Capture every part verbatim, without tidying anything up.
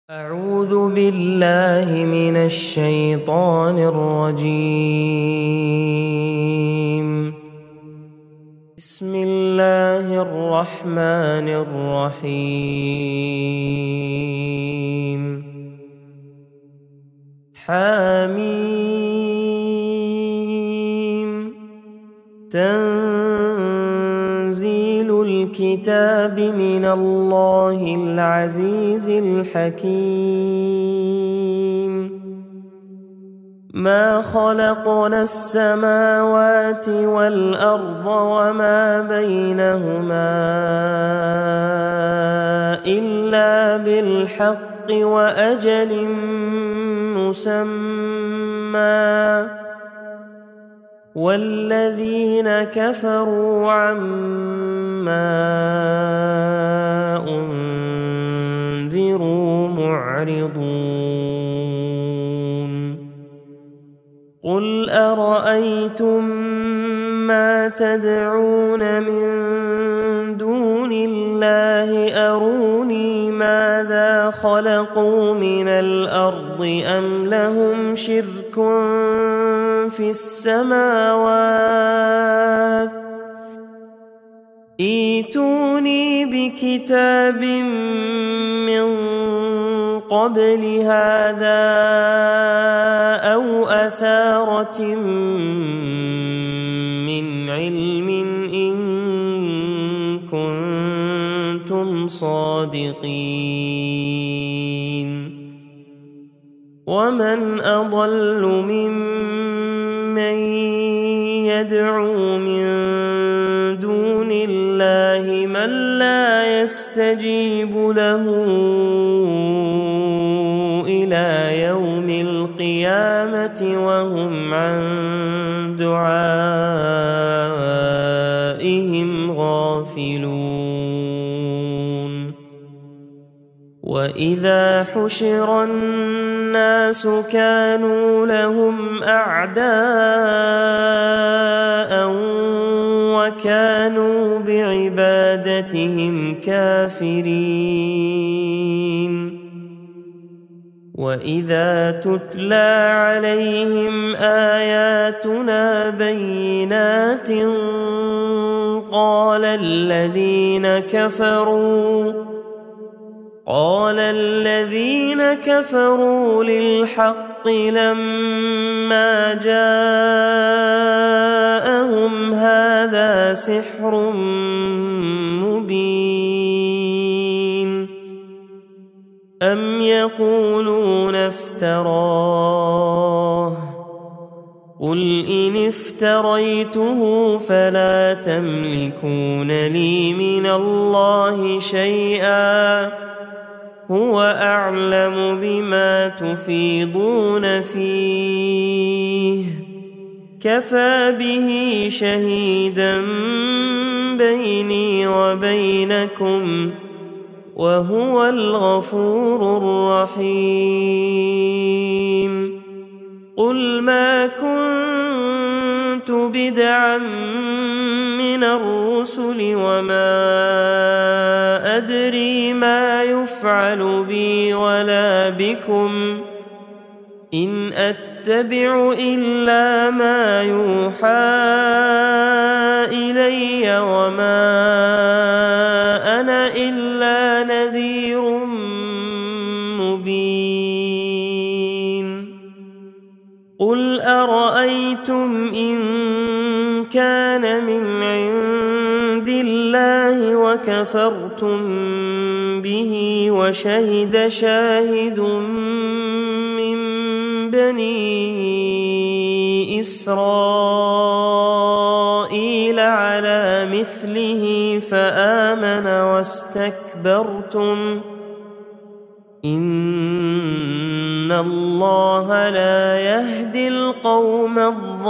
أعوذ بالله من الشيطان الرجيم. بسم الله الرحمن الرحيم. حميم. تنزيل الكتاب من الله العزيز الحكيم. ما خلقنا السماوات والأرض وما بينهما إلا بالحق وأجل مسمى، والذين كفروا عما أنذروا معرضون. قل أرأيتم ما تدعون من دون الله أروني ماذا خلقوا من الأرض أم لهم شرك في السماوات؟ ائتوني بكتاب من قبل هذا أو أثارة من علم إن كنتم صادقين. ومن أضل ممن يدعو من دون الله من لا يستجيب له إلى يوم القيامة وهم عن دعائهم غافلون. وإذا حشر الناس كانوا لهم أعداء وكانوا بعبادتهم كافرين. وإذا تتلى عليهم آياتنا بينات قال الذين كفروا قال الذين كفروا للحق لما جاءهم هذا سحر مبين. أم يقولون افتراه قل إن افتريته فلا تملكون لي من الله شيئا هو أعلم بما تفيضون فيه كفى به شهيدا بيني وبينكم وهو الغفور الرحيم. قل ما كنت بدعا من الرسل وما أدري ما يفعل بي ولا بكم إن أتبع إلا ما يوحى إلي وما أنا إلا نذير مبين. قل أرأيتم إن كان من عند الله وكفرتم به وشهد شاهد من بني إسرائيل على مثله فآمن واستكبرتم إن الله لا يهدي القوم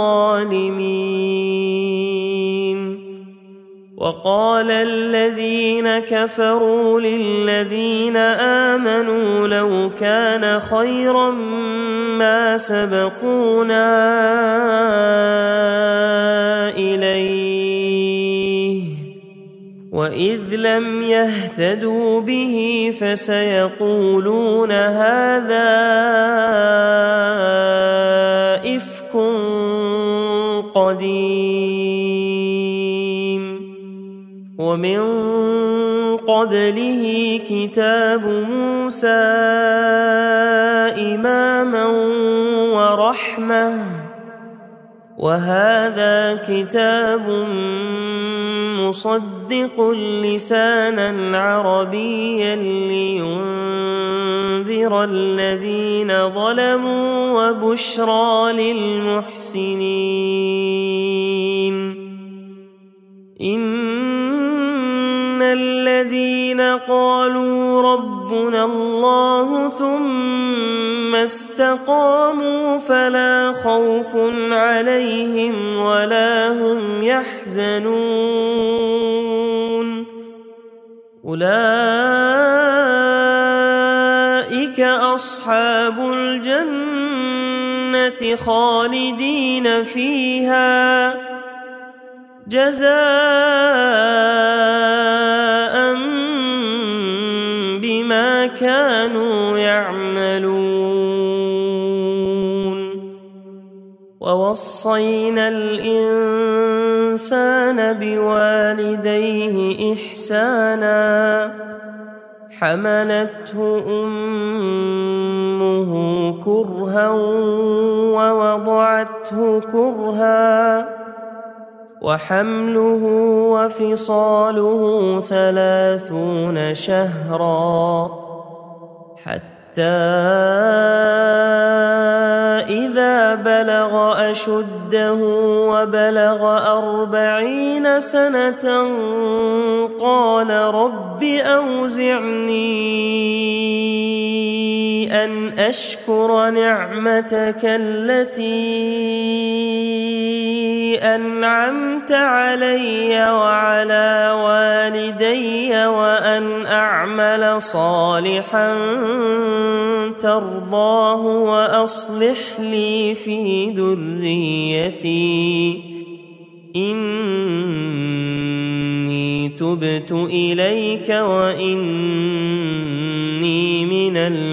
الظالمين. وقال الذين كفروا للذين آمنوا لو كان خيرا ما سبقونا إليه وإذ لم يهتدوا به فسيقولون هذا إفك قديم ومن قبله كتاب موسى إماما ورحمة وهذا كتاب مصدق لسانا عربيا لينذر الذين ظلموا وبشرى للمحسنين إن الذين قالوا ربنا الله ثم استقاموا فلا خوف عليهم ولا هم يحزنون أولئك أصحاب الجنة خالدين فيها جزاء بما كانوا يعملون ووصينا الإنسان بوالديه إحسانا حملته أمه كرها ووضعته كرها وحمله وفصاله ثلاثون شهرا حتى إذا بلغ أشده وبلغ أربعين سنة قال رب أوزعني أن أشكر نعمتك التي أنعمت علي وعلى والدي وأن أعمل صالحا ترضاه وأصلح لي في ذريتي إني تبت إليك وإني من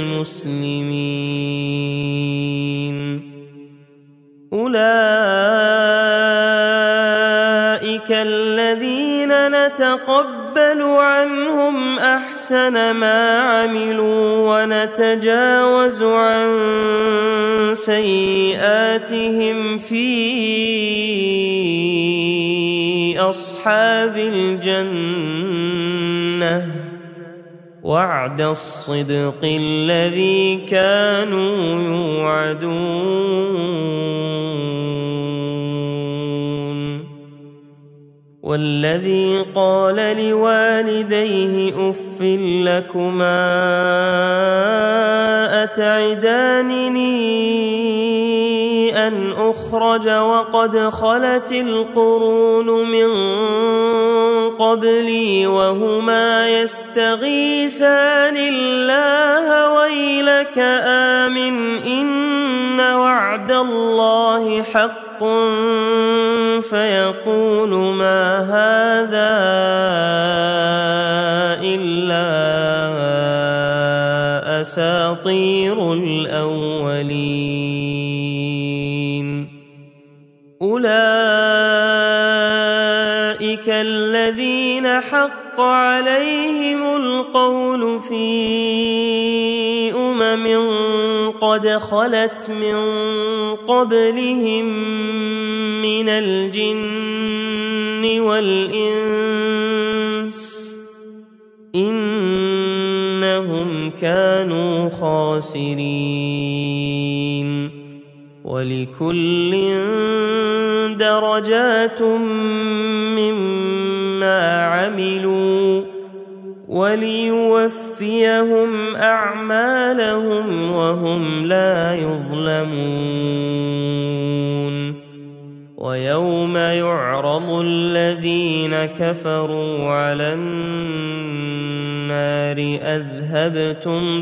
المسلمين أولئك الذين نتقبل عنهم أحسن ما عملوا ونتجاوز عن سيئاتهم في أصحاب الجنة وعد الصدق الذي كانوا يوعدون والذي قال لوالديه أف لكما أتعدانني أن أخرج وقد خلت القرون من قبلي وهما يستغيثان الله ويلك آمن إن وعد الله حق فيقول ما هذا إلا أساطير الأولين أولئك الذين حق عليهم القول في أمم قد خلت من قبلهم من الجن والإنس إنهم كانوا خاسرين ولكل درجات مما عملوا وليوفيهم أعمالهم وهم لا يظلمون ويوم يعرض الذين كفروا على النار أذهبتم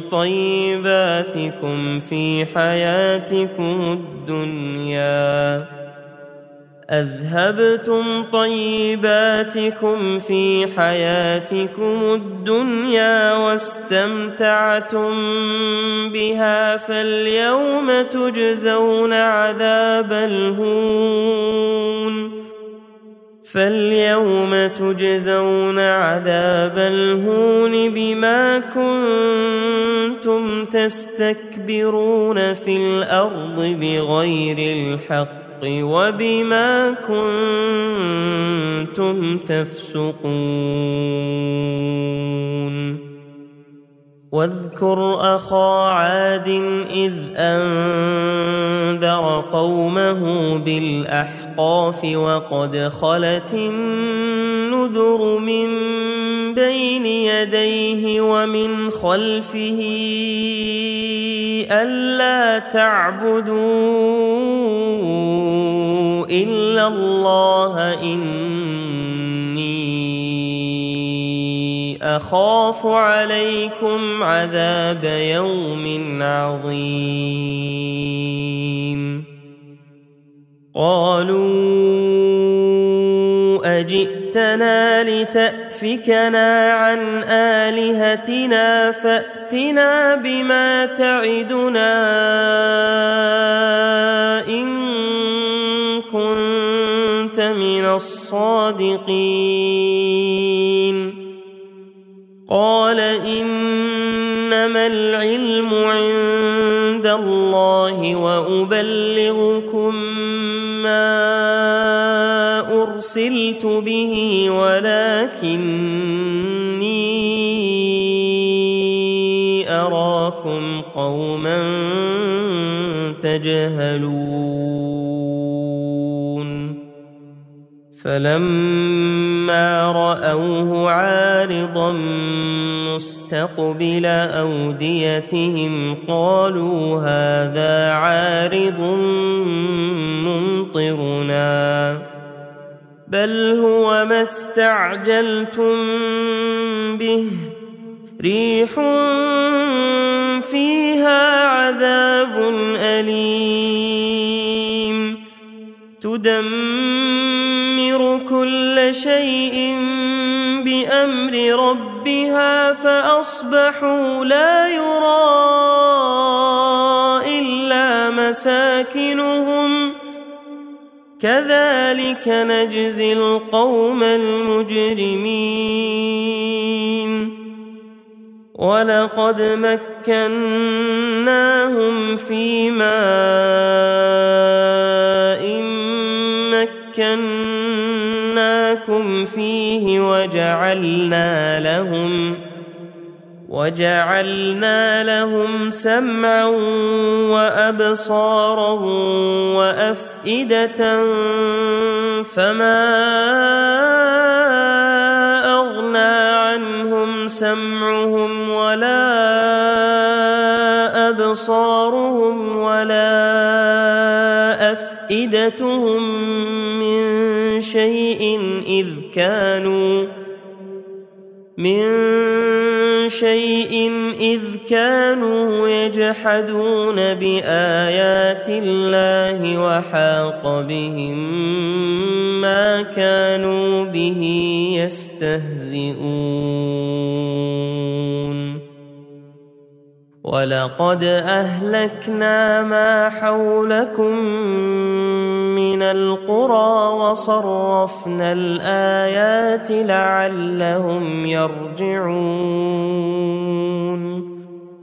طيباتكم في حياتكم الدنيا أذهبتم طيباتكم في حياتكم الدنيا واستمتعتم بها فاليوم تجزون عذاب الهون فاليوم تجزون عذاب الهون بما كنتم تستكبرون في الأرض بغير الحق وبما كنتم تفسقون واذكر أخا عاد إذ أنذر قومه بالأحقاف وقد خلت النذر من بين يديه ومن خلفه ألا تعبدوا إلا الله إني أخاف عليكم عذاب يوم عظيم قالوا أجئتنا لتأفكنا عن آلهتنا فأتنا بما تعدنا إن كنت من الصادقين قال إنما العلم عند الله وأبلغكم ما أرسلت به ولكني أراكم قوما تجهلون فلما رأوه عارضا مستقبل أوديتهم قالوا هذا عارض ممطرنا بل هو ما استعجلتم به ريح فيها عذاب أليم تدمر كل شيء بأمر ربها فأصبحوا لا يرى إلا مساكنهم كذلك نجزي القوم المجرمين ولقد مكناهم في ماء مكناكم فيه وجعلنا لهم وجعلنا لهم سمعا وأبصارا وأفئدة فما أغنى عنهم سمعهم ولا أبصارهم ولا أفئدتهم من شيء إذ كانوا من شيء إذ كانوا يجحدون بآيات الله وحاق بهم ما كانوا به يستهزئون ولقد أهلكنا ما حولكم من القرى وصرفنا الآيات لعلهم يرجعون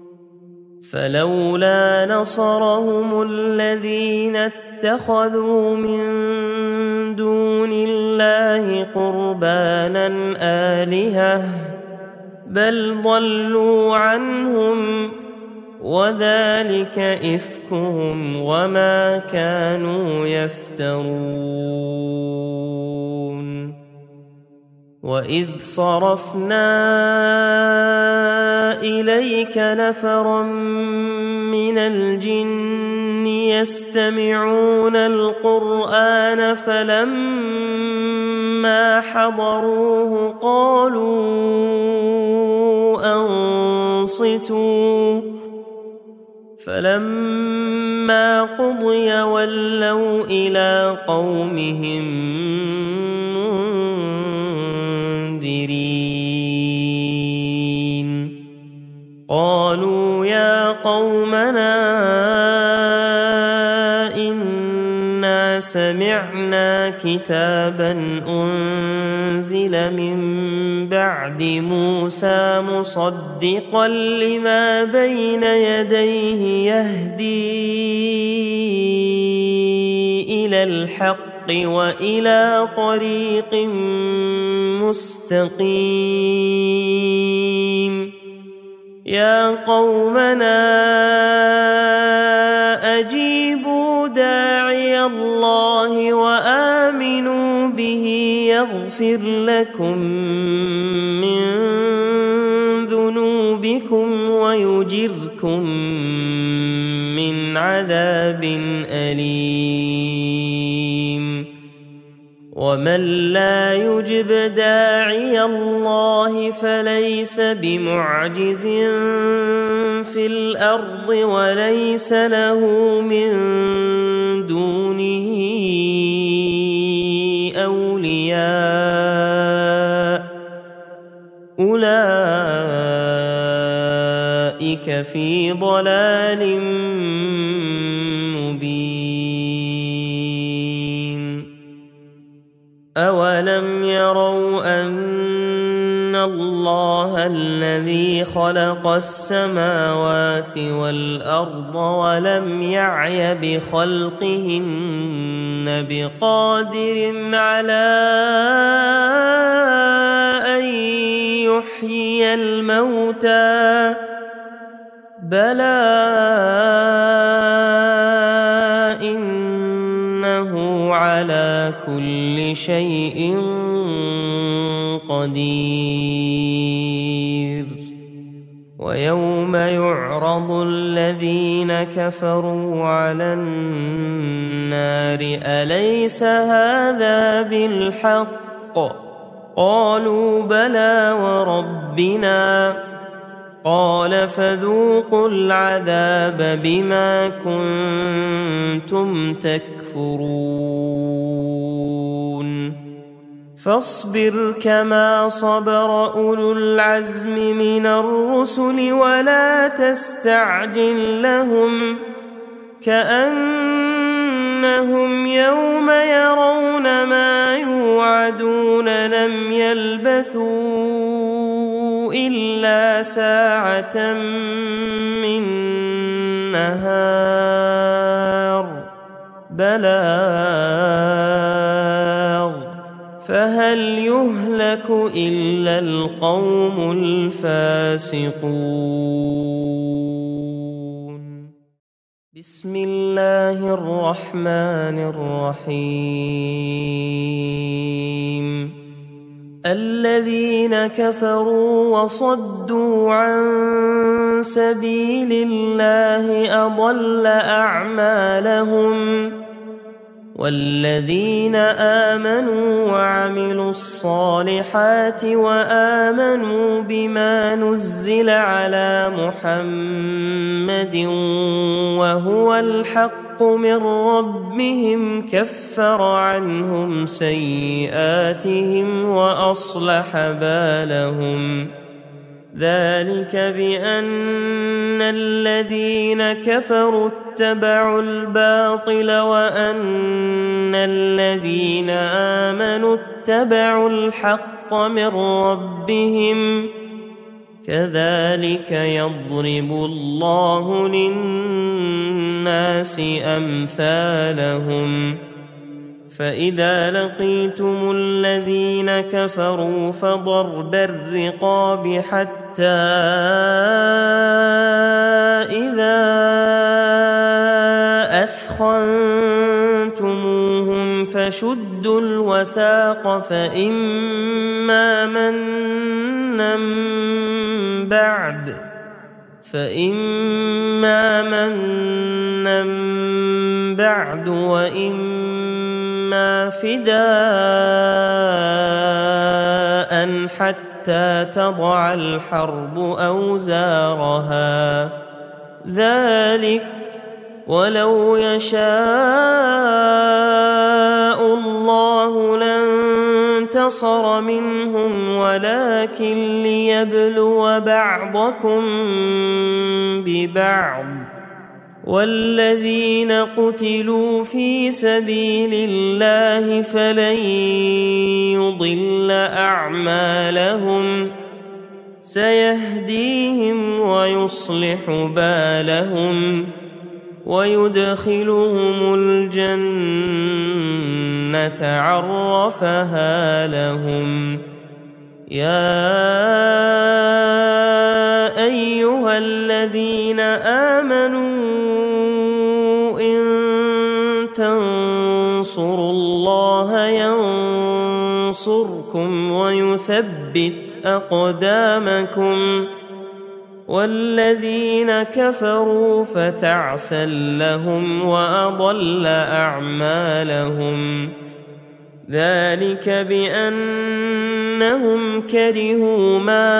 فلولا نصرهم الذين اتخذوا من دون الله قربانا آلهة بل ضلوا عنهم وذلك إفكهم وما كانوا يفترون وإذ صرفنا إليك نفرا من الجن يستمعون القرآن فلما حضروه قالوا أنصتوا فلما قضي ولوا إلى قومهم منذرين قالوا يا قومنا إنا سمعنا كتابا أنزل من بعد موسى مصدقا لما بين يديه يهدي إلى الحق وإلى طريق مستقيم يا قومنا أجيبوا داعي الله وآمنوا به يغفر لكم من ذنوبكم ويجركم من عذاب أليم ومن لا يجب داعي الله فليس بمعجز في الأرض وليس له من دونه أولياء أولئك في ضلال مبين أولم يروا أن الله الذي خلق السماوات والأرض ولم يعي بخلقهن بقادر على أن يحيي الموتى بلى إنه على كل شيء قدير ويوم يعرض الذين كفروا على النار أليس هذا بالحق قالوا بلى وربنا قال فذوقوا العذاب بما كنتم تكفرون فاصبر كما صبر أولو العزم من الرسل ولا تستعجل لهم كأنهم يوم يرون ما يوعدون لم يلبثوا إلا ساعة من نهار بلاغ فهل يهلك إلا القوم الفاسقون بسم الله الرحمن الرحيم الذين كفروا وصدوا عن سبيل الله أضل أعمالهم والذين آمنوا وعملوا الصالحات وآمنوا بما نزل على محمد وهو الحق من ربهم كفر عنهم سيئاتهم وأصلح بالهم ذلك بأن الذين كفروا اتبعوا الباطل وأن الذين آمنوا اتبعوا الحق من ربهم كذلك يضرب الله للناس أمثالهم فإذا لقيتم الذين كفروا فضرب الرقاب حتى إذا أثخنتموهم فشدوا الوثاق فإما منا بعد فإما منا بعد وإما فداء حتى تضع الحرب أوزارها ذلك ولو يشاء الله لانتصر منهم ولكن ليبلو بعضكم ببعض والذين قتلوا في سبيل الله فلن يضل أعمالهم سيهديهم ويصلح بالهم ويدخلهم الجنة عرفها لهم. يا أيها الذين آمنوا إن تنصروا الله ينصركم ويثبت أقدامكم والذين كفروا فتعسا لهم وأضل أعمالهم ذلك بأنهم كرهوا ما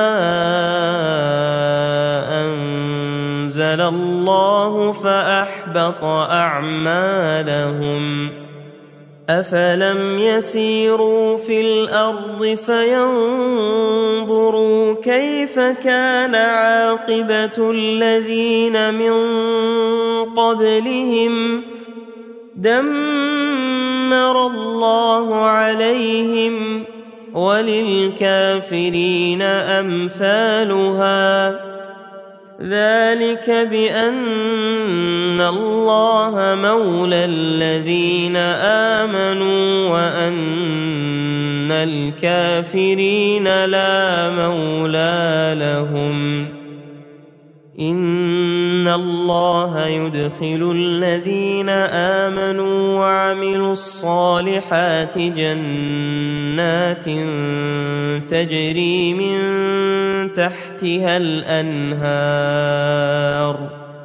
أنزل الله فأحبط أعمالهم. أفلم يسيروا في الأرض فينظروا كيف كان عاقبة الذين من قبلهم دمر الله عليهم وللكافرين أمثالها ذلك بأن الله مولى الذين آمنوا وأن الكافرين لا مولى لهم. إن الله يدخل الذين آمنوا وعملوا الصالحات جنات تجري من تحتها الأنهار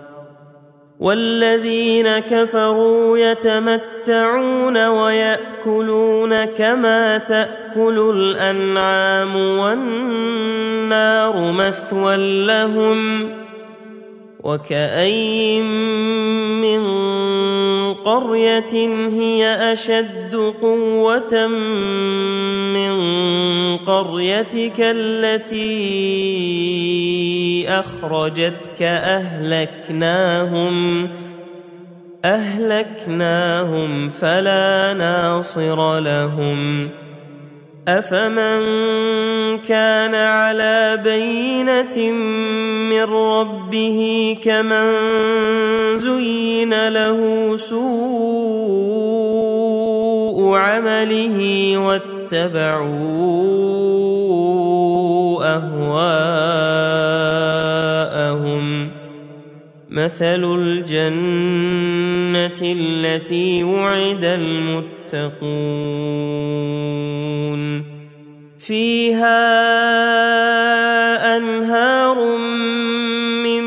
والذين كفروا يتمتعون ويأكلون كما تأكل الأنعام والنار مثوى لهم. وكأين من قرية هي أشد قوة من قريتك التي أخرجتك أهلكناهم أهلكناهم فلا ناصر لهم. أفمن كان على بينة من ربه كمن زين له سوء عمله واتبعوا أهواءهم مثل الجنة التي وعد المتقون فيها أنهار من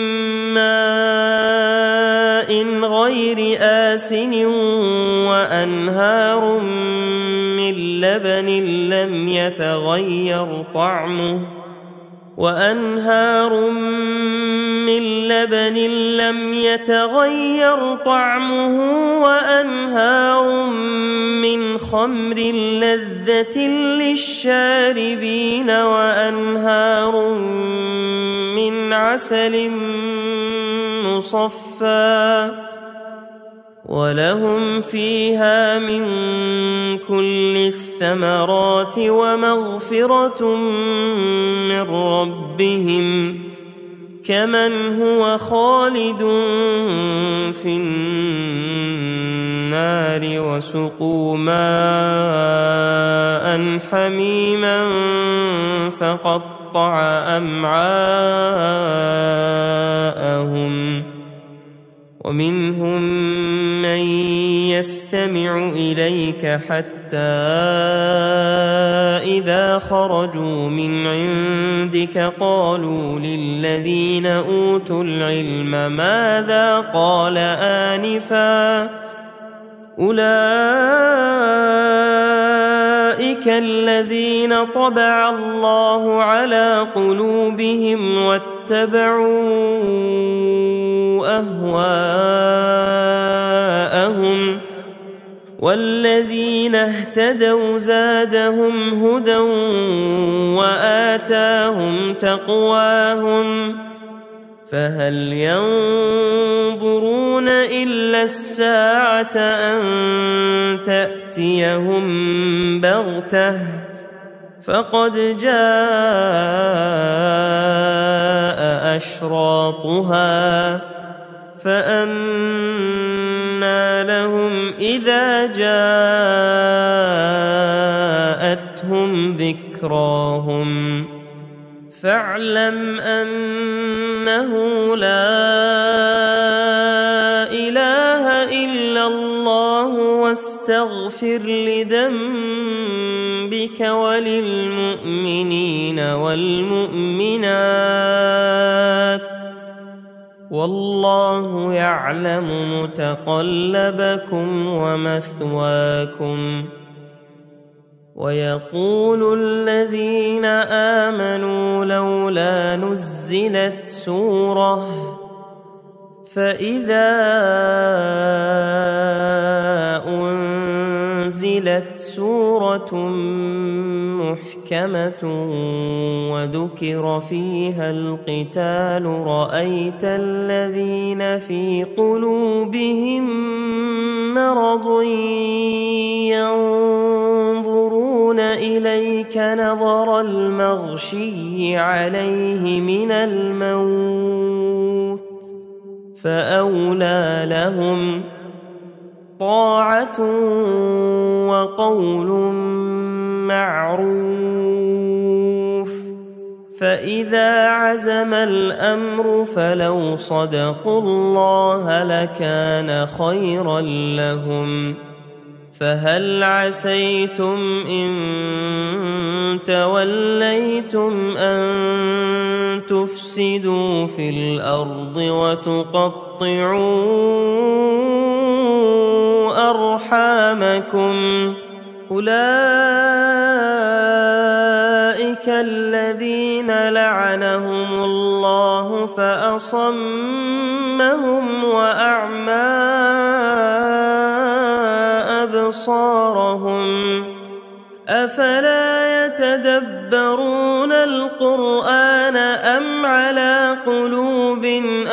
ماء غير آسن وأنهار من لبن لم يتغير طعمه وأنهار من لبن لم يتغير طعمه وأنهار من خمر لذة للشاربين وأنهار من عسل مصفى ولهم فيها من كل الثمرات ومغفرة من ربهم كمن هو خالد في النار وسقوا ماء حميما فقطع أمعاءهم ومنهم من يستمع إليك حتى إذا خرجوا من عندك قالوا للذين أوتوا العلم ماذا قال آنفا أولئك الذين طبع الله على قلوبهم واتقوا واتبعوا أهواءهم والذين اهتدوا زادهم هدى وآتاهم تقواهم فهل ينظرون إلا الساعة أن تأتيهم بغتة فقد جاء أشراطها فأنى لهم إذا جاءتهم ذكراهم فاعلم أنه لا إله إلا الله واستغفر لذنبك وللمؤمنين والمؤمنات والله يعلم متقلبكم ومثواكم. ويقول الذين آمنوا لولا نزلت سورة فإذا أنزلت سورة محكمة وذكر فيها القتال رأيت الذين في قلوبهم مرض ينظرون إليك نظر المغشي عليه من الموت فأولى لهم طاعة وقول معروف. فإذا عزم الأمر فلو صدقوا الله لكان خيرا لهم. فهل عسيتم إن توليتم أن تفسدوا في الأرض وتقطعوا أرحامكم أولئك الذين لعنهم الله فأصمهم وأعمى أبصارهم أفلا يتدبرون القرآن أم على قلوب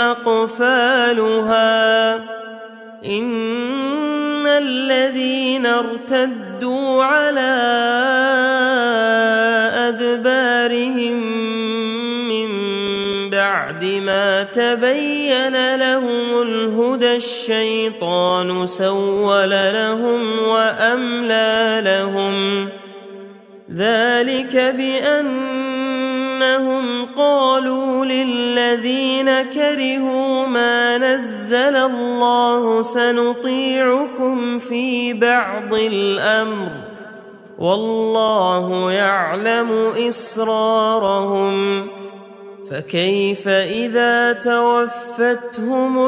أقفالها إن الذين ارتدوا على أدبارهم من بعد ما تبين لهم الهدى الشيطان سول لهم وأملى لهم ذلك بأنهم قالوا للذين كرهوا ما نزل الله سنطيعكم في بعض الأمر والله يعلم إسرارهم فكيف إذا توفتهم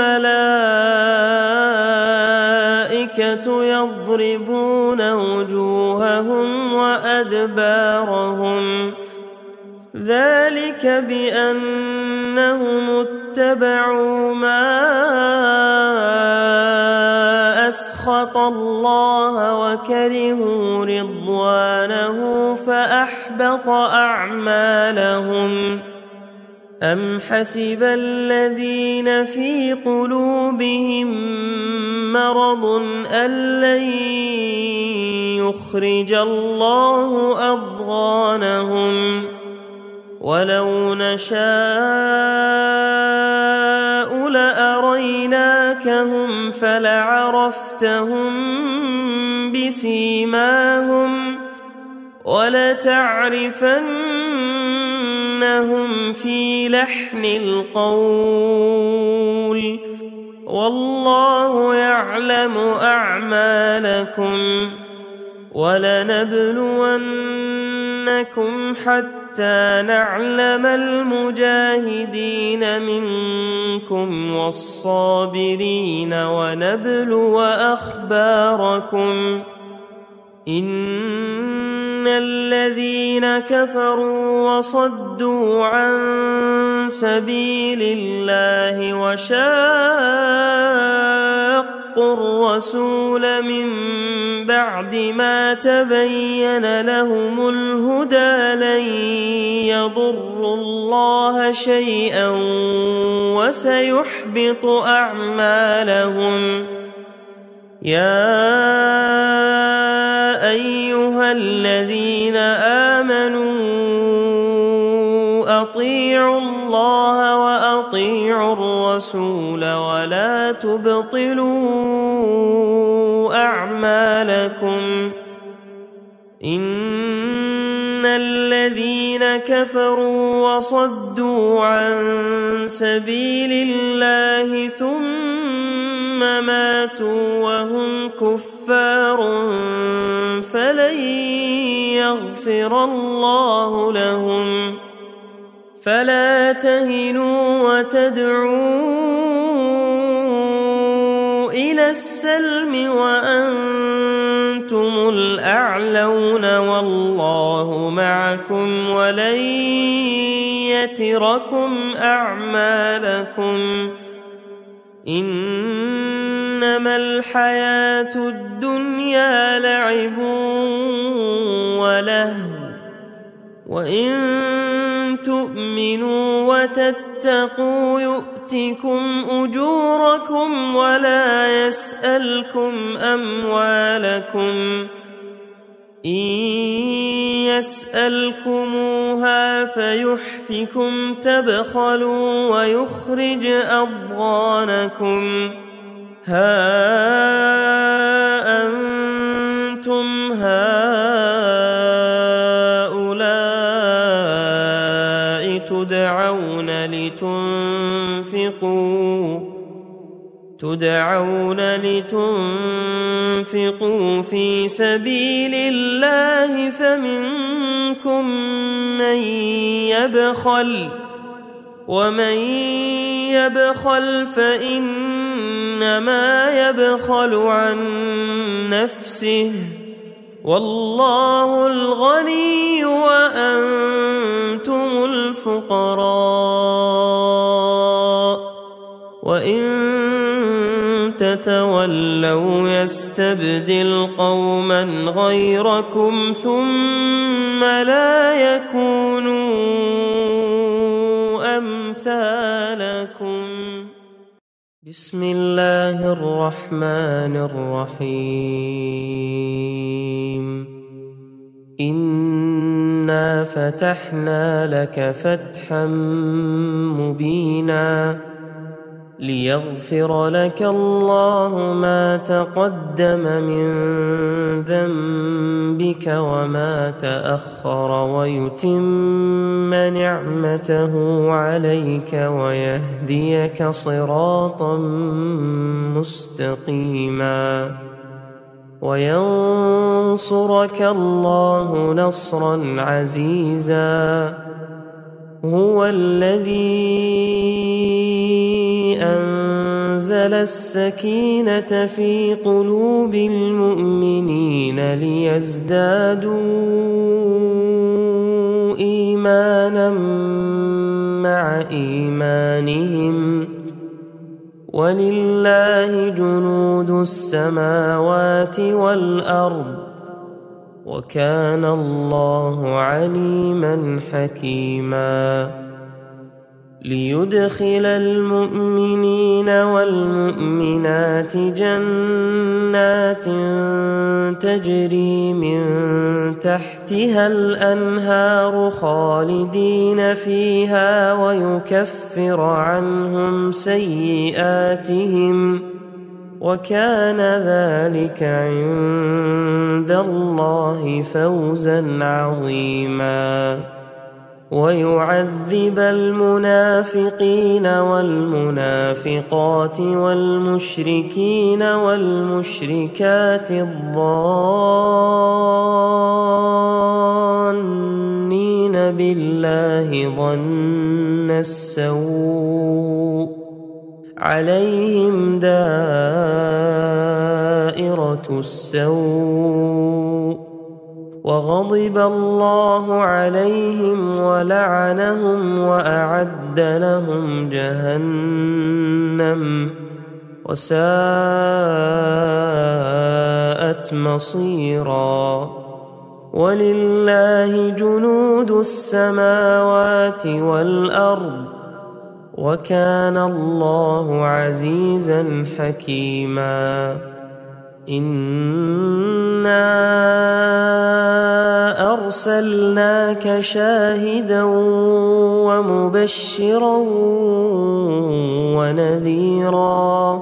الملائكة يضربون وجوههم وأدبارهم ذلك بأنهم اتبعوا ما أسخط الله وكرهوا رضوانه فأحبط أعمالهم أم حسب الذين في قلوبهم مرض أن لن يخرج الله أضغانهم ولو نشاء لأريناكهم فلعرفتهم بسيماهم ولتعرفنهم في لحن القول والله يعلم أعمالكم ولنبلونكم حتى نعلم المجاهدين منكم والصابرين ونبلو أخباركم إن الذين كفروا وصدوا عن سبيل الله وشاقوا الرسول من بعد ما تبين لهم الهدى لن يضروا الله شيئا وسيحبط أعمالهم. يا أيها الذين آمنوا أطيعوا الله وأطيعوا الرسول ولا تبطلوا أعمالكم. إن الذين كفروا وصدوا عن سبيل الله ثم ماتوا وهم كفار فلن يغفر الله لهم. فلا تهنوا وتدعوا إلى السلم وأنتم الأعلون والله معكم ولن يتركم أعمالكم. إنما الحياة الدنيا لعب ولهو وإن تؤمنوا وتتقوا يؤتكم أجوركم ولا يسألكم أموالكم. إن يسألكموها فيحفكم تبخلوا ويخرج أضغانكم. ها أنتم هؤلاء تدعون لتنفقوا تدعون لتنفقوا في سبيل الله فمنكم من يبخل ومن يبخل فإنما يبخل عن نفسه والله الغني وأنتم الفقراء وإن تتولوا يستبدل قوما غيركم ثم لا يكونوا أمثالكم. بسم الله الرحمن الرحيم. إنا فتحنا لك فتحا مبينا ليغفر لك الله ما تقدم من ذنبك وما تأخر ويتم نعمته عليك ويهديك صراطا مستقيما وينصرك الله نصرا عزيزا. هو الذي أنزل السكينة في قلوب المؤمنين ليزدادوا إيمانا مع إيمانهم ولله جنود السماوات والأرض وكان الله عليما حكيما. ليدخل المؤمنين والمؤمنات جنات تجري من تحتها الأنهار خالدين فيها ويكفر عنهم سيئاتهم وكان ذلك عند الله فوزا عظيما. ويعذب المنافقين والمنافقات والمشركين والمشركات الظانين بالله ظن السوء عليهم دائرة السوء وغضب الله عليهم ولعنهم وأعد لهم جهنم وساءت مصيرا ولله جنود السماوات والأرض وكان الله عزيزا حكيما إنا أرسلناك شاهدا ومبشرا ونذيرا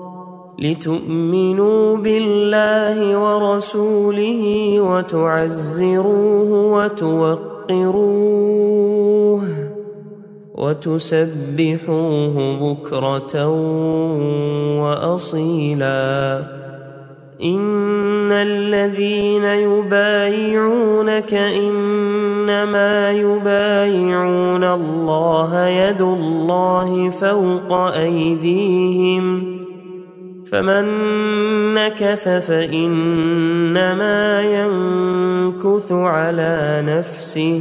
لتؤمنوا بالله ورسوله وتعزروه وتوقروه وتسبحوه بكرة وأصيلا إن الذين يبايعونك إنما يبايعون الله يد الله فوق أيديهم فمن نكث فإنما ينكث على نفسه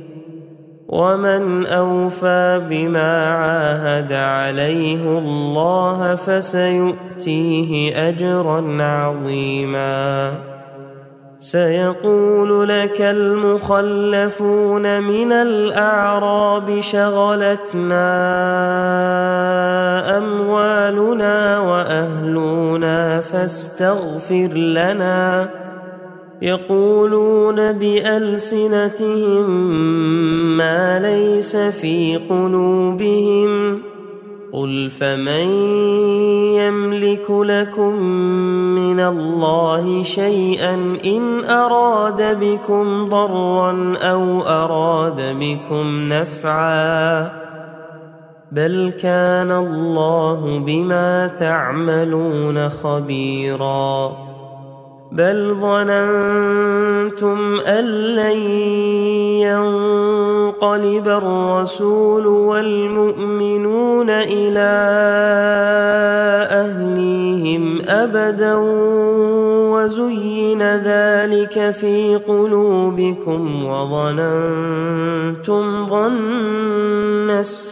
ومن أوفى بما عاهد عليه الله فسيؤتيه أجرا عظيما سيقول لك المخلفون من الأعراب شغلتنا أموالنا وأهلنا فاستغفر لنا يقولون بألسنتهم ما ليس في قلوبهم قل فمن يملك لكم من الله شيئا إن أراد بكم ضرا أو أراد بكم نفعا بل كان الله بما تعملون خبيرا بل ظننتم أن لن ينقلب الرسول والمؤمنون إلى أهليهم أبدا وزين ذلك في قلوبكم وظننتم ظن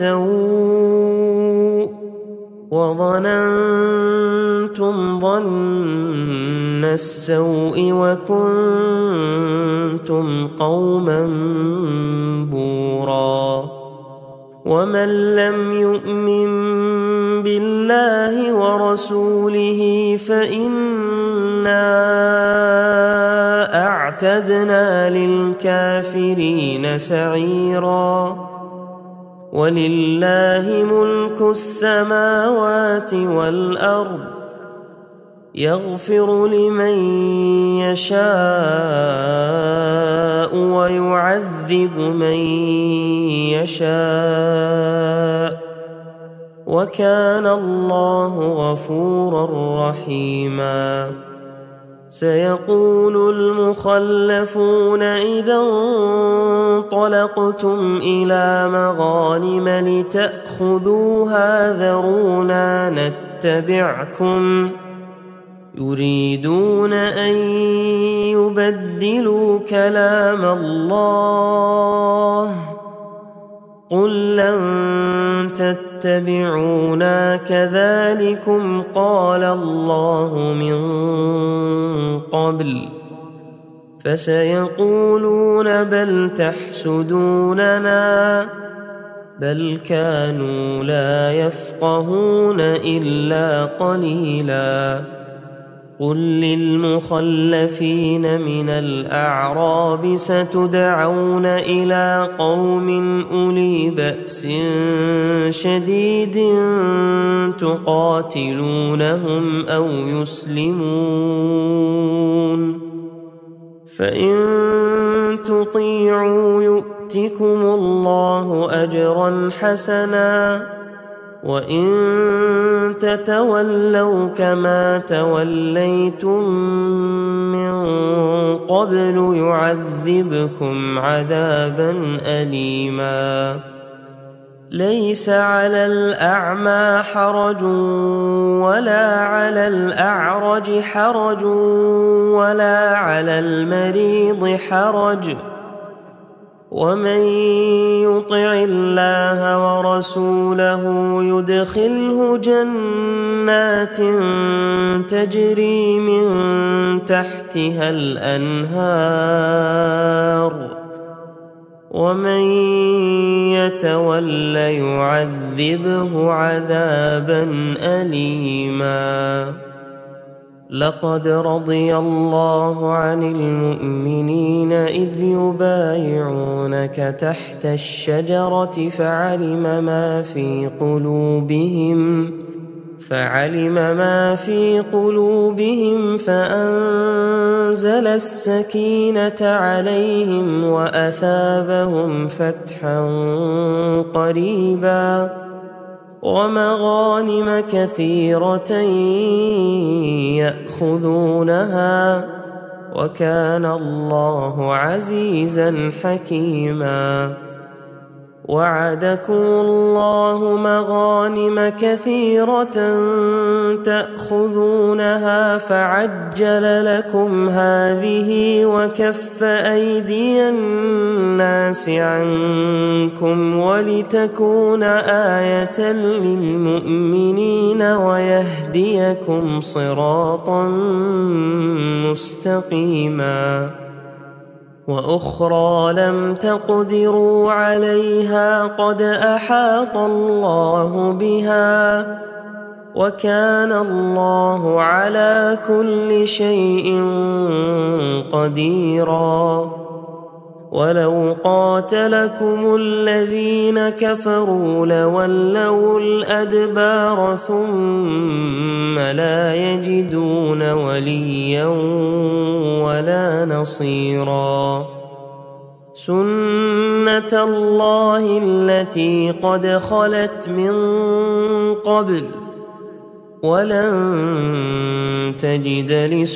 السوء وظننتم ظن السوء وكنتم قوما بورا ومن لم يؤمن بالله ورسوله فإنا أعتدنا للكافرين سعيرا ولله ملك السماوات والأرض يغفر لمن يشاء ويعذب من يشاء وكان الله غفورا رحيما سيقول المخلفون إذا انطلقتم إلى مغانم لتأخذوها ذرونا نتبعكم يريدون أن يبدلوا كلام الله قل لن تتبعونا كذلكم قال الله من قبل فسيقولون بل تحسدوننا بل كانوا لا يفقهون إلا قليلا قل للمخلفين من الأعراب ستدعون إلى قوم أولي بأس شديد تقاتلونهم أو يسلمون فإن تطيعوا يؤتكم الله أجرا حسنا وإن تتولوا كما توليتم من قبل يعذبكم عذابا أليما ليس على الأعمى حرج ولا على الأعرج حرج ولا على المريض حرج، ومن يطع الله ورسوله يدخله جنات تجري من تحتها الأنهار، ومن يتول يعذبه عذابا أليما. لقد رضي الله عن المؤمنين إذ يبايعونك تحت الشجرة فعلم ما في قلوبهم فعلم ما في قلوبهم فأنزل السكينة عليهم وأثابهم فتحا قريبا ومغانم كثيرة يأخذونها، وكان الله عزيزا حكيما. وعدكم الله مغانم كثيرة تأخذونها فعجل لكم هذه وكف أيدي الناس عنكم ولتكون آية للمؤمنين ويهديكم صراطا مستقيما. وأخرى لم تقدروا عليها قد أحاط الله بها، وكان الله على كل شيء قديرا. ولو قاتلكم الذين كفروا لولوا الأدبار ثم لا يجدون وليا ولا نصيرا. سنة الله التي قد خلت من قبل ولن تجد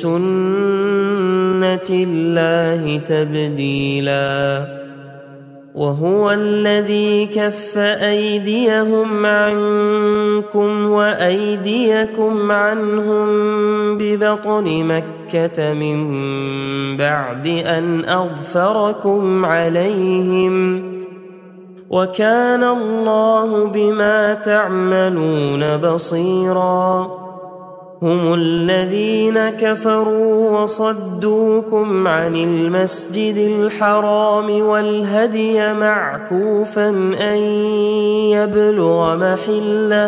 لسنة الله تبديلا. وهو الذي كف أيديهم عنكم وأيديكم عنهم ببطن مكة من بعد أن أظفركم عليهم، وكان الله بما تعملون بصيرا. هم الذين كفروا وصدوكم عن المسجد الحرام والهدي معكوفا أن يبلغ محله،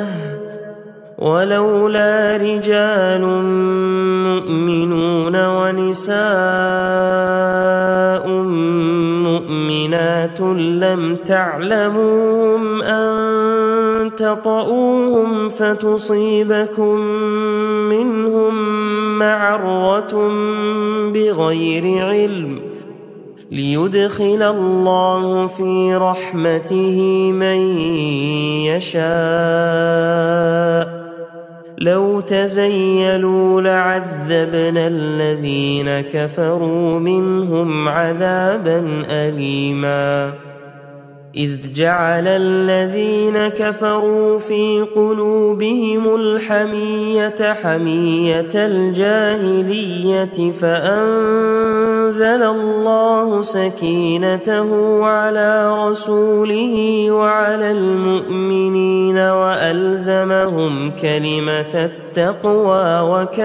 ولولا رجال مؤمنون ونساء مؤمنات لم تعلموهم أن تطؤوهم فتصيبكم منهم معرة بغير علم ليدخل الله في رحمته من يشاء. لو تزيلوا لعذبنا الذين كفروا منهم عذابا أليما. إذ جعل الذين كفروا في قلوبهم الحمية حمية الجاهلية فأنزل الله سكينته على رسوله وعلى المؤمنين وألزمهم كلمة التقوى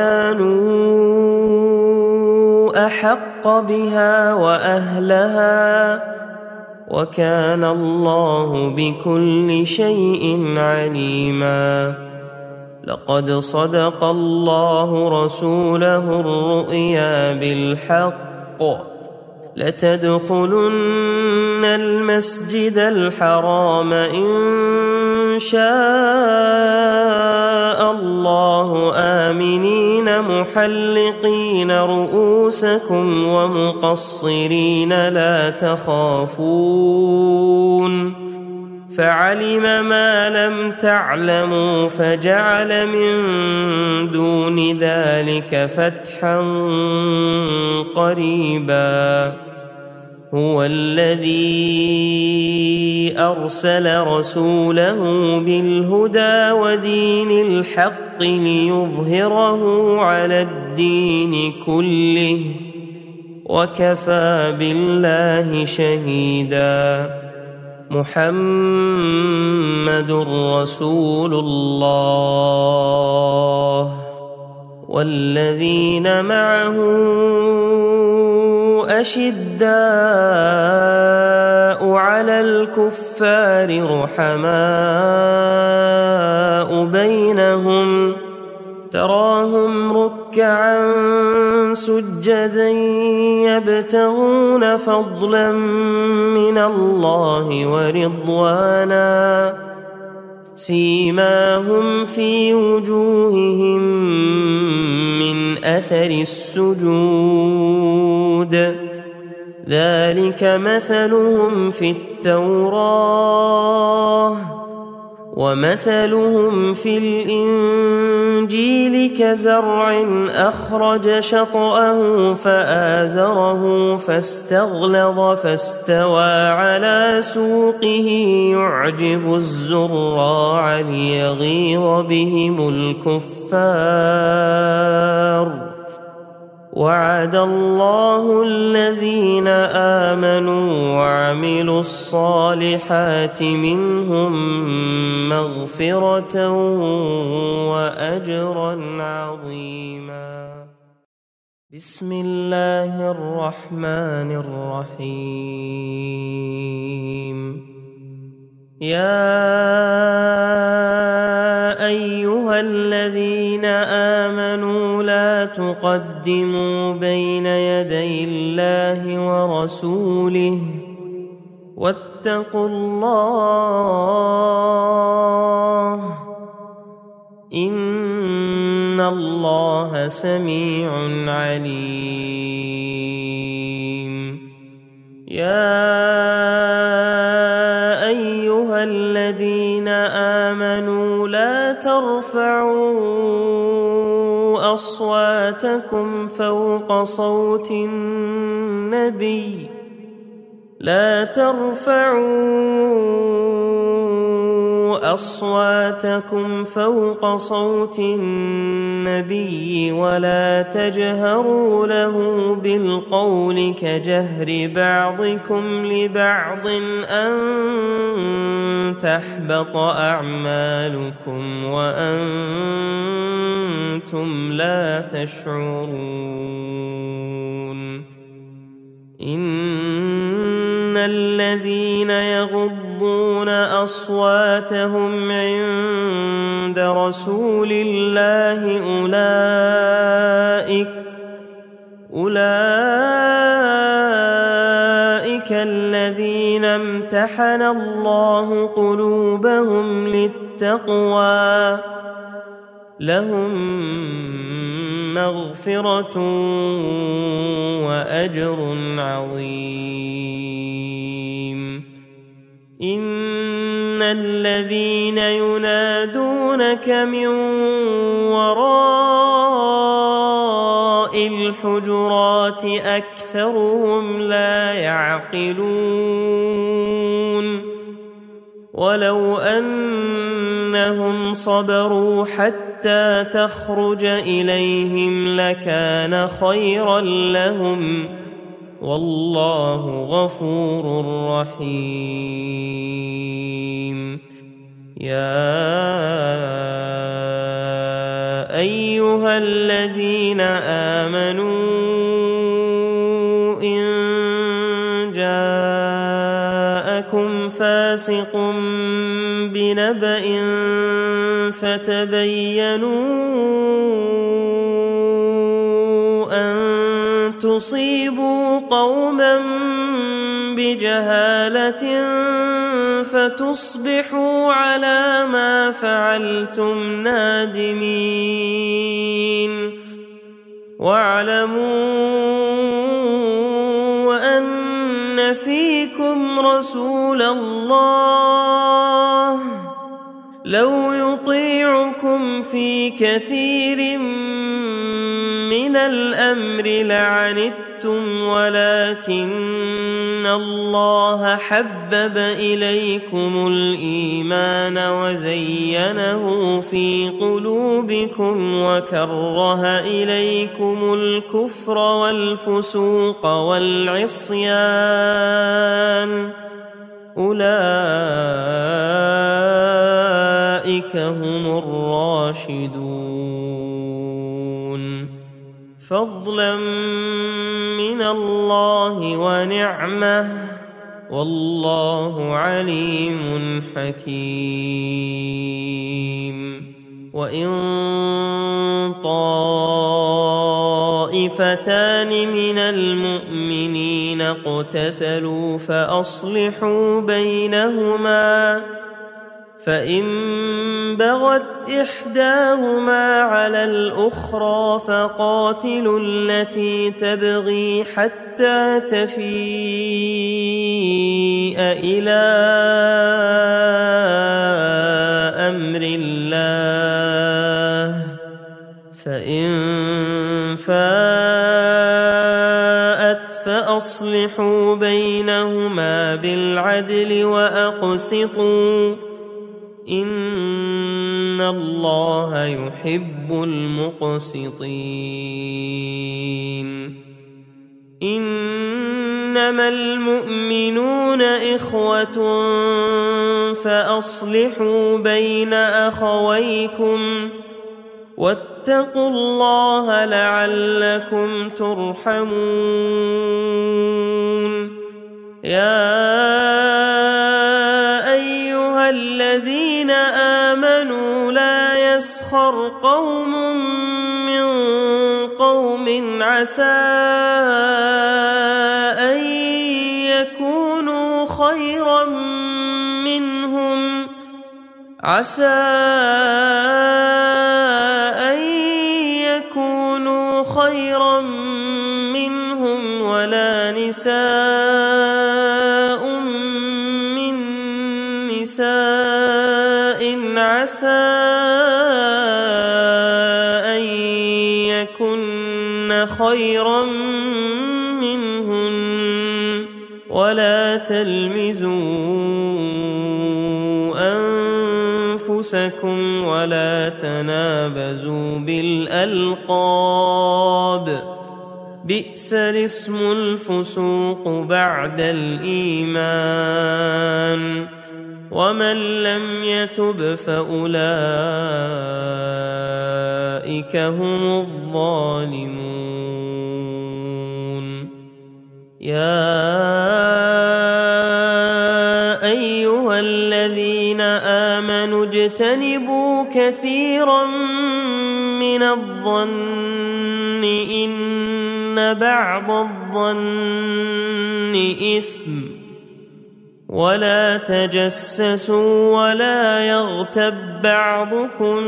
وكانوا أحق بها وأهلها، وكان الله بكل شيء عليما. لقد صدق الله رسوله الرؤيا بالحق لتدخلن المسجد الحرام إن شاء الله آمنين محلقين رؤوسكم ومقصرين لا تخافون، فعلم ما لم تعلموا فجعل من دون ذلك فتحا قريبا. هو الذي أرسل رسوله بالهدى ودين الحق ليظهره على الدين كله وكفى بالله شهيدا. محمد رسول الله والذين معه أشداء على الكفار رحماء بينهم تراهم ركعا سجدا يبتغون فضلا من الله ورضوانا سيماهم في وجوههم من أثر السجود ذلك مثلهم في التوراة ومثلهم في الإنجيل كزرع أخرج شطأه فآزره فاستغلظ فاستوى على سوقه يعجب الزراع ليغيظ بهم الكفار. وعد الله الذين آمنوا وعملوا الصالحات منهم مغفرة وأجرا عظيما. بسم الله الرحمن الرحيم. يا أيها الذين آمنوا لا تقدموا بين يدي الله ورسوله واتقوا الله إن الله سميع عليم. يا أيها الذين آمنوا لا ترفعوا أصواتكم فوق صوت النبي لا ترفعوا أصواتكم فوق صوت النبي ولا تجهروا له بالقول كجهر بعضكم لبعض أن تحبط أعمالكم وأنتم لا تشعرون. إن الذين يغضون أصواتهم عند رسول الله أولئك أولئك الذين امتحن الله قلوبهم للتقوى لهم مغفرة وأجر عظيم. إن الذين ينادونك من وراء الحجرات أكثرهم لا يعقلون. ولو أنهم صبروا حتى تخرج إليهم لكان خيرا لهم والله غفور رحيم. يا أيها الذين آمنوا إن جاءكم فاسق بنبأ فتبينوا أن تصيبوا قوما بجهالة فتصبحوا على ما فعلتم نادمين. واعلموا أن فيكم رسول الله لو يطيعكم يطيعكم في كثير من الأمر لعنتم ولكن الله حبب إليكم الإيمان وزينه في قلوبكم وكره إليكم الكفر والفسوق والعصيان أولئك هم الراشدون فضلا من الله ونعمة والله عليم حكيم وإن طائفتان من المؤمنين اقتتلوا فأصلحوا بينهما فإن بغت إحداهما على الأخرى فقاتلوا التي تبغي حتى تفيء إلى أمر الله فإن فاءت فأصلحوا بينهما بالعدل وأقسطوا إن الله يحب المقسطين إنما المؤمنون إخوة فأصلحوا بين أخويكم واتقوا الله لعلكم ترحمون يا أيها الذين آمنوا لا يسخر قوم من قوم عسى أن يكونوا خيرا منهم عسى أن يكونوا خيرا منهم ولا نساء من نساء عسى أن يكن خيرا منهن ولا تلمزوا أنفسكم ولا تنابزوا بالألقاب بئس الاسم الفسوق بعد الإيمان ومن لم يتب فأولئك هم الظالمون يا أيها الذين آمنوا اجتنبوا كثيرا من الظن إن بعض الظن إثم ولا تجسسوا ولا يغتب بعضكم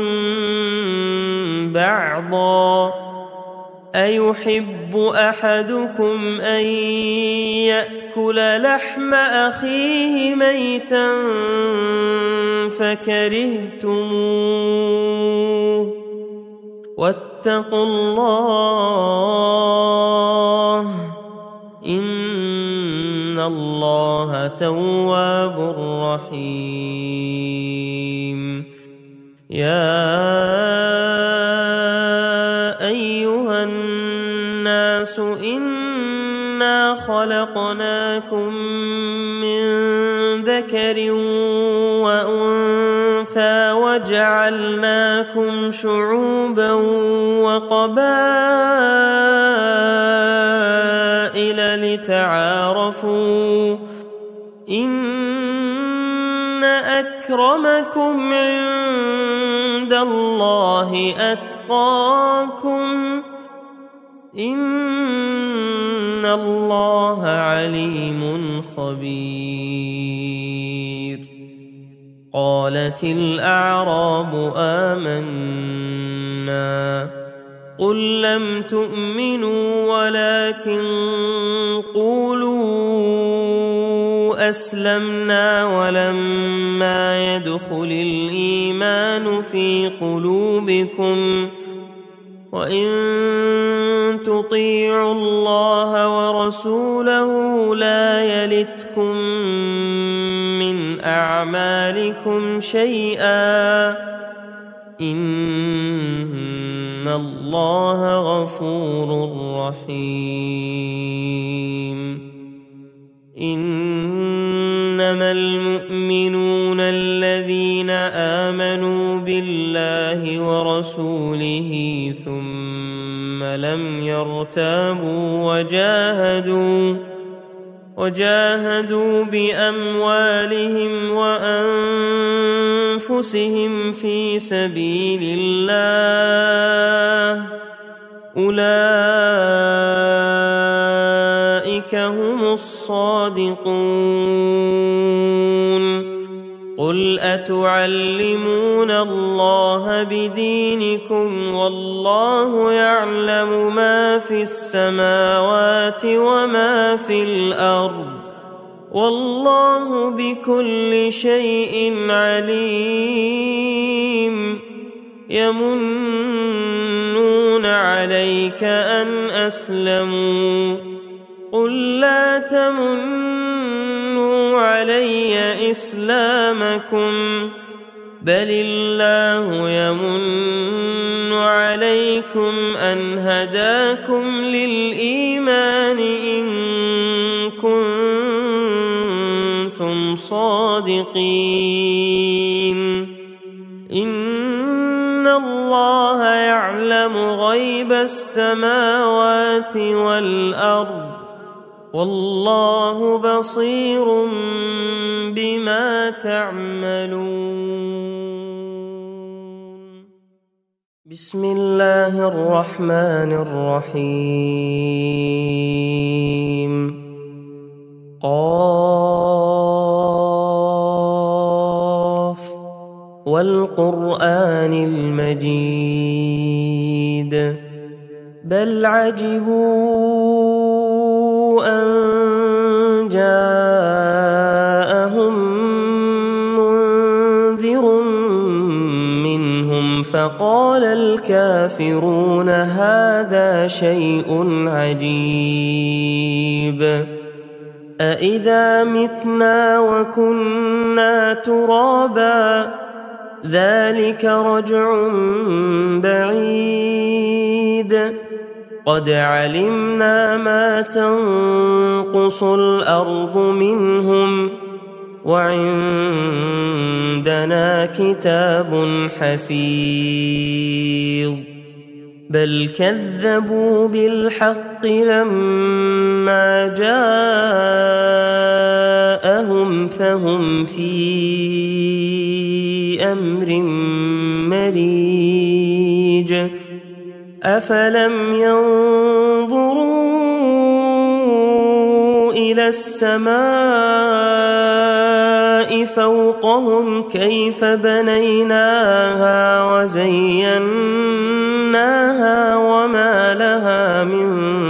بعضا أيحب أحدكم أن يأكل لحم أخيه ميتا فكرهتموه واتقوا الله إن الله تواب رحيم يا أيها الناس إنا خلقناكم من ذكر وأنثى وجعلناكم شعوبا وقبائل لتعارفوا إن أكرمكم عند الله أتقاكم إن الله عليم خبير قالت الأعراب آمنا قل لم تؤمنوا ولكن قولوا أسلمنا ولما يدخل الإيمان في قلوبكم وإن تطيعوا الله ورسوله لا يلتكم من أعمالكم شيئا إن الله غفور رحيم إنما المؤمنون الذين آمنوا بالله ورسوله ثم لم يرتابوا وجاهدوا وجاهدوا بأموالهم وأنفسهم في سبيل الله أولئك هم الصادقون قل أتعلمون الله بدينكم والله يعلم ما في السماوات وما في الأرض والله بكل شيء عليم يمنون عليك أن أسلموا قل لا تمنوا علي إسلامكم بل الله يمن عليكم أن هداكم للإيمان إن كنتم صادقين إن الله يعلم غيب السماوات والأرض والله بصير بما تعملون بسم الله الرحمن الرحيم قاف والقرآن المجيد بل عجبوا أن جاءهم منذر منهم فقال الكافرون هذا شيء عجيب أإذا متنا وكنا ترابا ذلك رجع بعيد قد علمنا ما تنقص الأرض منهم وعندنا كتاب حفيظ بل كذبوا بالحق لما جاءهم فهم في أمر مريج أفلم ينظروا إلى السماء فوقهم كيف بنيناها وزيناها وما لها من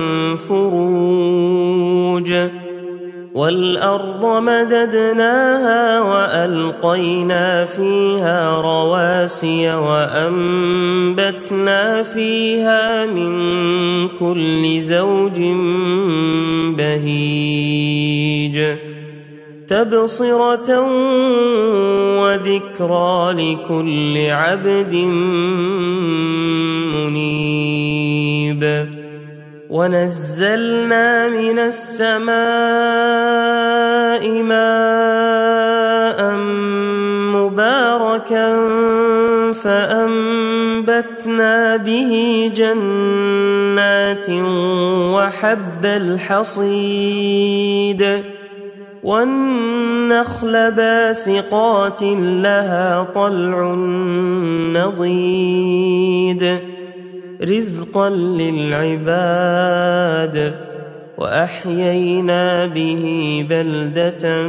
فروج والأرض مددناها وألقينا فيها رواسي وأنبتنا فيها من كل زوج بهيج تبصرة وذكرى لكل عبد منيب ونزلنا من السماء ماء مباركا فأنبتنا به جنات وحب الحصيد والنخل باسقات لها طلع نضيد رزقا للعباد وأحيينا به بلدة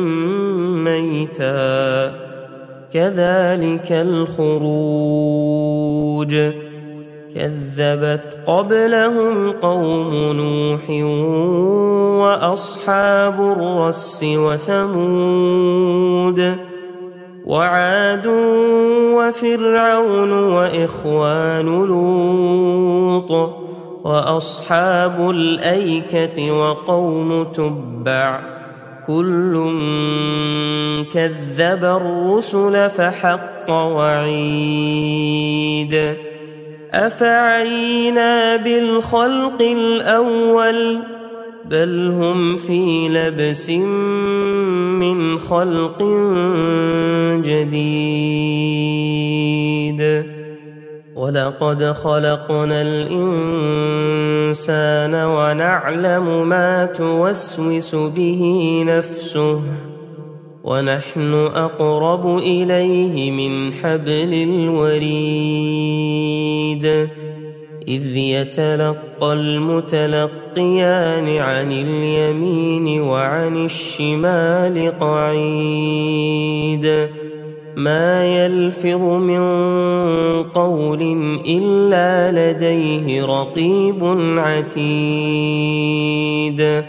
ميتا كذلك الخروج كذبت قبلهم قوم نوح وأصحاب الرس وثمود وعاد وفرعون وإخوان لوط وأصحاب الأيكة وقوم تبع كل كذب الرسل فحق وعيد أفعينا بالخلق الأول بل هم في لبس من خلق جديد ولقد خلقنا الإنسان ونعلم ما توسوس به نفسه ونحن أقرب إليه من حبل الوريد إذ يتلقى المتلقيان عن اليمين وعن الشمال قعيد ما يلفظ من قول إلا لديه رقيب عتيد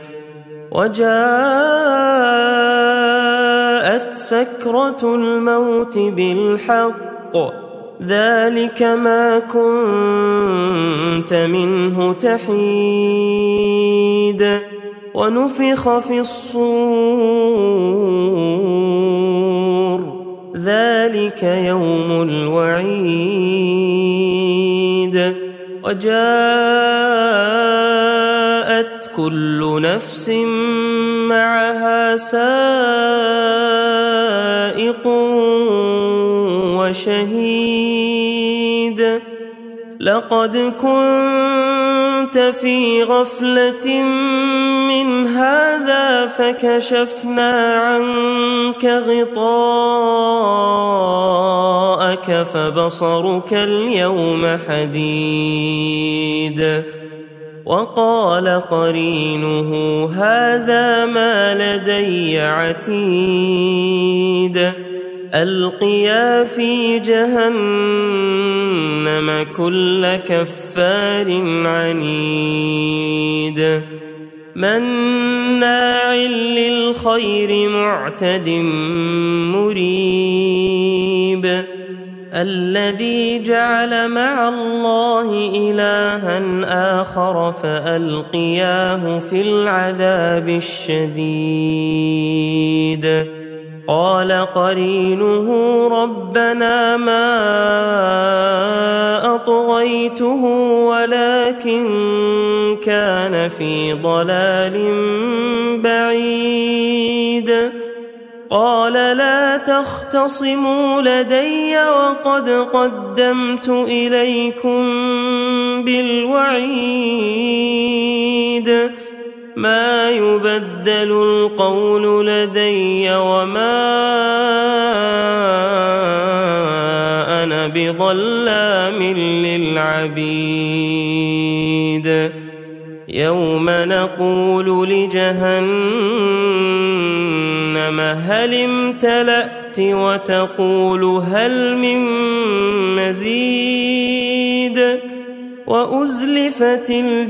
وجاءت سكرة الموت بالحق ذلك ما كنت منه تحيد ونفخ في الصور ذلك يوم الوعيد وجاءت كل نفس معها سائق وشهيد لقد كنت في غفلة من هذا فكشفنا عنك غطاءك فبصرك اليوم حديد وقال قرينه هذا ما لدي عتيد ألقيا في جهنم كل كفار عنيد مناع للخير معتد مريب الذي جعل مع الله إلها آخر فألقياه في العذاب الشديد قال قرينه ربنا ما أطغيته ولكن كان في ضلال بعيد قال لا تختصموا لدي وقد قدمت إليكم بالوعيد ما يبدل القول لدي وما أنا بظلام للعبيد يوم نقول لجهنم هل امتلأت وتقول هل من مزيد وأزلفت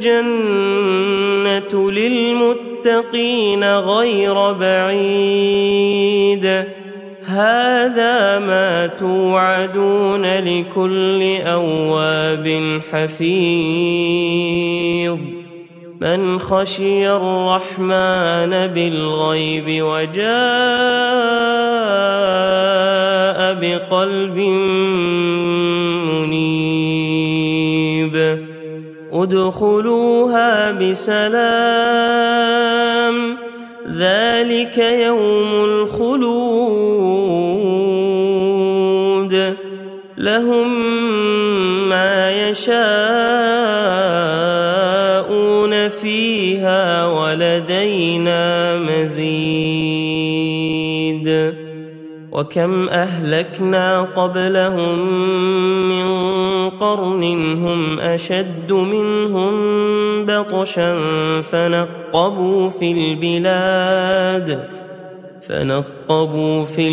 الجنة للمتقين غير بعيد هذا ما توعدون لكل أواب حفيظ من خشي الرحمن بالغيب وجاء بقلب منيب ادخلوها بسلام ذلك يوم الخلود لهم ما يشاءون فيها ولدينا مزيد وكم أهلكنا قبلهم من قرن هم أشد منهم بطشا فنقبوا في البلاد فنقبوا في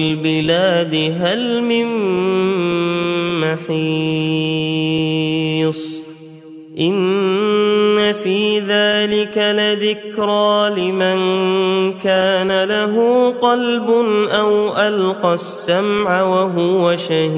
البلاد هل من محيص إن في ذلك لذكرى لمن كان له قلب أو ألقى السمع وهو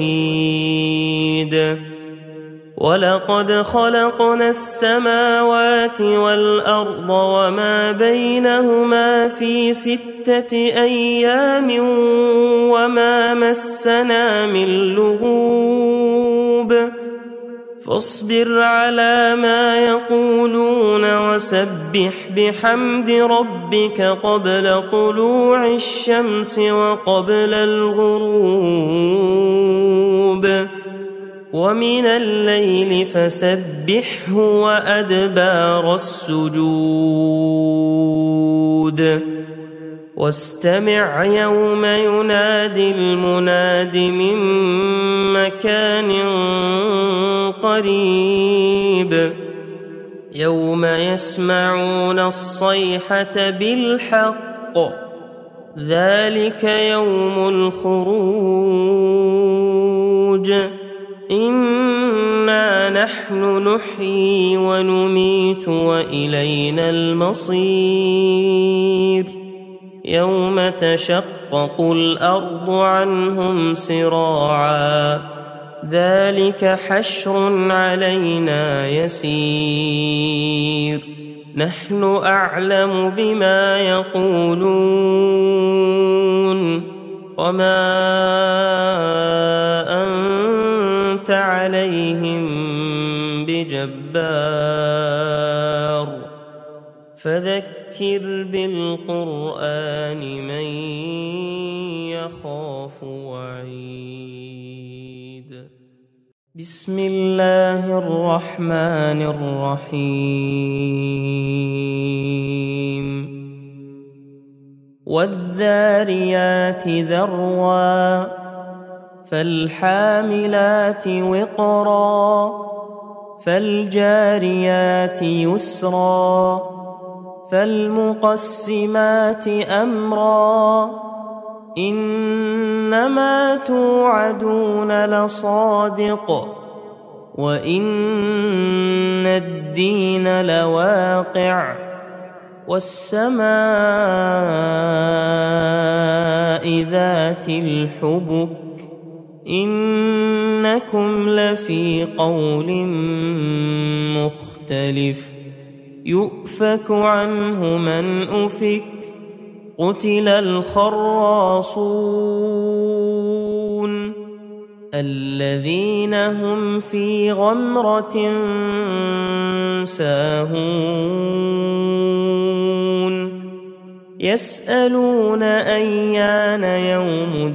شهيد ولقد خلقنا السماوات والأرض وما بينهما في ستة أيام وما مسنا من لغوب فاصبر على ما يقولون وسبح بحمد ربك قبل طلوع الشمس وقبل الغروب ومن الليل فسبحه وأدبار السجود واستمع يوم ينادي المناد من مكان قريب يوم يسمعون الصيحة بالحق ذلك يوم الخروج إنا نحن نحيي ونميت وإلينا المصير يوم تشقق الأرض عنهم سراعا ذلك حشر علينا يسير نحن أعلم بما يقولون وما أنت عليهم بجبار فذكر بالقرآن من يخاف وعيد بسم الله الرحمن الرحيم والذاريات ذروا فالحاملات وقرا فالجاريات يسرا فالمقسمات أمرا إنما توعدون لصادق وإن الدين لواقع والسماء ذات الحبك إنكم لفي قول مختلف يؤفك عنه من أفك قتل الخراصون الذين هم في غمرة ساهون يسألون أيان يوم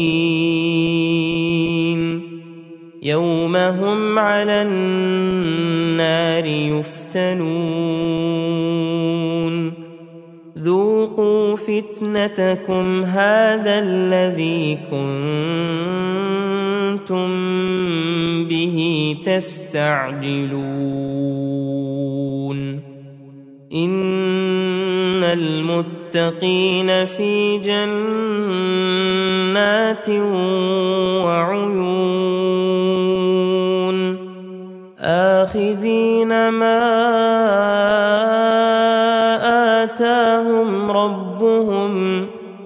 الدين يوم هم على النار يفتنون ذوقوا فتنتكم هذا الذي كنتم به تستعجلون إن المتقين في جنات وعيون آخذين ما آتاهم ربهم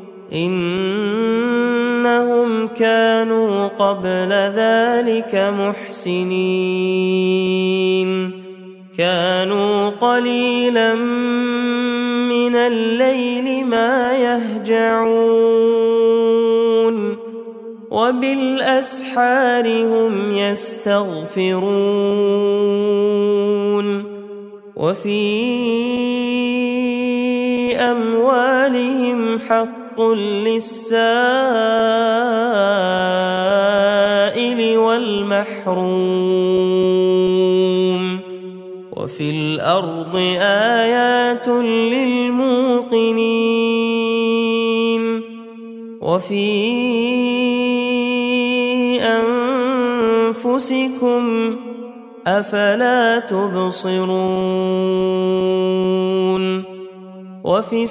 إنهم كانوا قبل ذلك محسنين كانوا قليلا من الليل ما يهجعون وبالأسحار هم يستغفرون وفي أموالهم حق للسائل والمحروم وفي الأرض آيات للموقنين وفي أنفسكم أفلا تبصرون وفي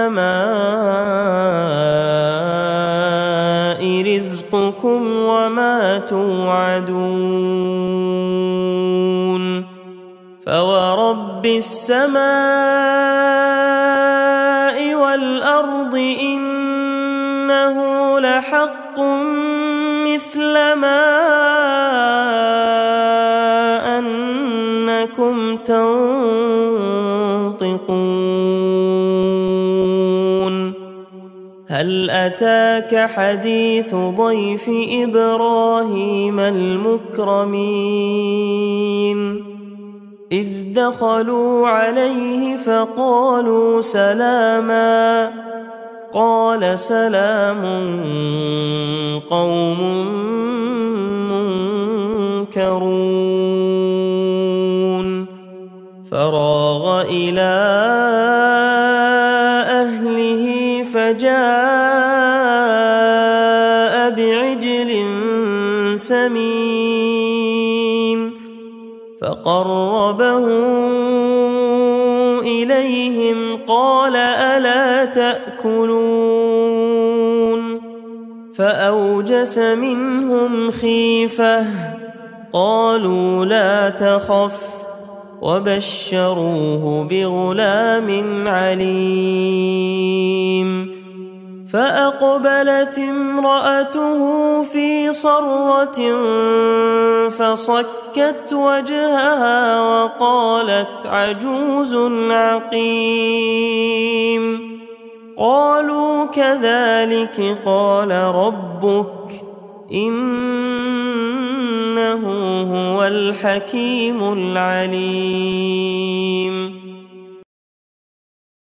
السماء رزقكم وما توعدون فورب السماء والأرض إنه لحق مثل ما أنكم تنطقون هل أتاك حديث ضيف إبراهيم المكرمين إذ دخلوا عليه فقالوا سلاما قال سلام قوم منكرون فراغ إلى أهله فجاء بعجل سمين فقربه إليهم قال ألا تأكلون فأوجس منهم خيفة قالوا لا تخف وبشروه بغلام عليم فأقبلت امرأته في صرة فصكت وجهها وقالت عجوز عقيم قالوا كذلك قال ربك إنه هو الحكيم العليم